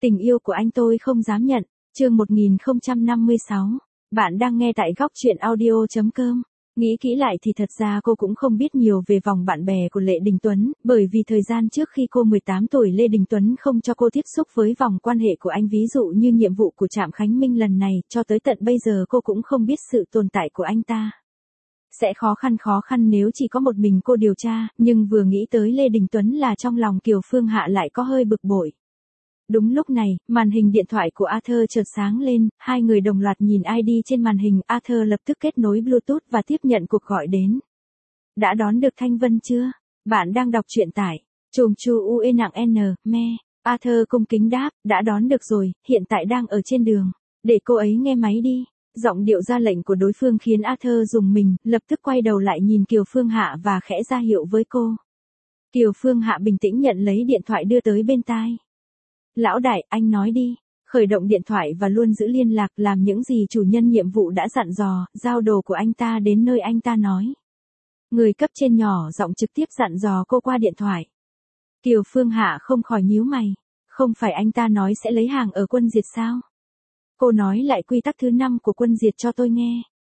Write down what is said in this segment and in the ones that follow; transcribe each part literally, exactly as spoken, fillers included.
Tình yêu của anh tôi không dám nhận. Chương một nghìn không trăm năm mươi sáu. Bạn đang nghe tại góc truyện audio chấm com. Nghĩ kỹ lại thì thật ra cô cũng không biết nhiều về vòng bạn bè của Lê Đình Tuấn, bởi vì thời gian trước khi cô mười tám tuổi Lê Đình Tuấn không cho cô tiếp xúc với vòng quan hệ của anh, ví dụ như nhiệm vụ của Trạm Khánh Minh lần này, cho tới tận bây giờ cô cũng không biết sự tồn tại của anh ta. Sẽ khó khăn khó khăn nếu chỉ có một mình cô điều tra, nhưng vừa nghĩ tới Lê Đình Tuấn là trong lòng Kiều Phương Hạ lại có hơi bực bội. Đúng lúc này, màn hình điện thoại của Arthur chợt sáng lên, hai người đồng loạt nhìn i đê trên màn hình, Arthur lập tức kết nối Bluetooth và tiếp nhận cuộc gọi đến. Đã đón được Thanh Vân chưa? Bạn đang đọc truyện tải. Chùm chu ue nặng n, me. Arthur cung kính đáp, đã đón được rồi, hiện tại đang ở trên đường. Để cô ấy nghe máy đi. Giọng điệu ra lệnh của đối phương khiến Arthur rùng mình, lập tức quay đầu lại nhìn Kiều Phương Hạ và khẽ ra hiệu với cô. Kiều Phương Hạ bình tĩnh nhận lấy điện thoại đưa tới bên tai. Lão đại, anh nói đi. Khởi động điện thoại và luôn giữ liên lạc, làm những gì chủ nhân nhiệm vụ đã dặn dò, giao đồ của anh ta đến nơi anh ta nói. Người cấp trên nhỏ giọng trực tiếp dặn dò cô qua điện thoại. Kiều Phương Hạ không khỏi nhíu mày. Không phải anh ta nói sẽ lấy hàng ở Quân Diệt sao? Cô nói lại quy tắc thứ năm của Quân Diệt cho tôi nghe.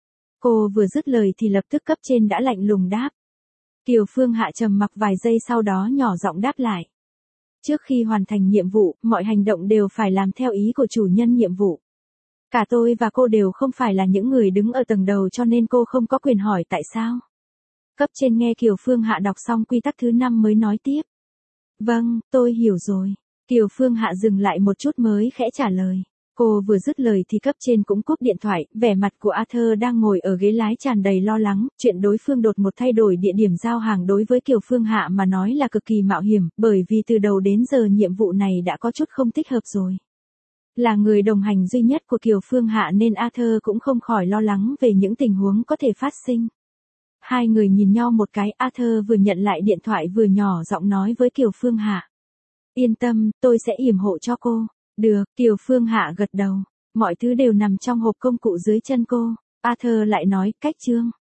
Cô vừa dứt lời thì lập tức cấp trên đã lạnh lùng đáp. Kiều Phương Hạ trầm mặc vài giây sau đó nhỏ giọng đáp lại. Trước khi hoàn thành nhiệm vụ, mọi hành động đều phải làm theo ý của chủ nhân nhiệm vụ. Cả tôi và cô đều không phải là những người đứng ở tầng đầu cho nên cô không có quyền hỏi tại sao. Cấp trên nghe Kiều Phương Hạ đọc xong quy tắc thứ năm mới nói tiếp. Vâng, tôi hiểu rồi. Kiều Phương Hạ dừng lại một chút mới khẽ trả lời. Cô vừa dứt lời thì cấp trên cũng cúp điện thoại, vẻ mặt của Arthur đang ngồi ở ghế lái tràn đầy lo lắng, chuyện đối phương đột một thay đổi địa điểm giao hàng đối với Kiều Phương Hạ mà nói là cực kỳ mạo hiểm, bởi vì từ đầu đến giờ nhiệm vụ này đã có chút không thích hợp rồi. Là người đồng hành duy nhất của Kiều Phương Hạ nên Arthur cũng không khỏi lo lắng về những tình huống có thể phát sinh. Hai người nhìn nhau một cái, Arthur vừa nhận lại điện thoại vừa nhỏ giọng nói với Kiều Phương Hạ. Yên tâm, tôi sẽ yểm hộ cho cô. Được, Kiều Phương Hạ gật đầu. Mọi thứ đều nằm trong hộp công cụ dưới chân cô. Arthur lại nói, cách chương.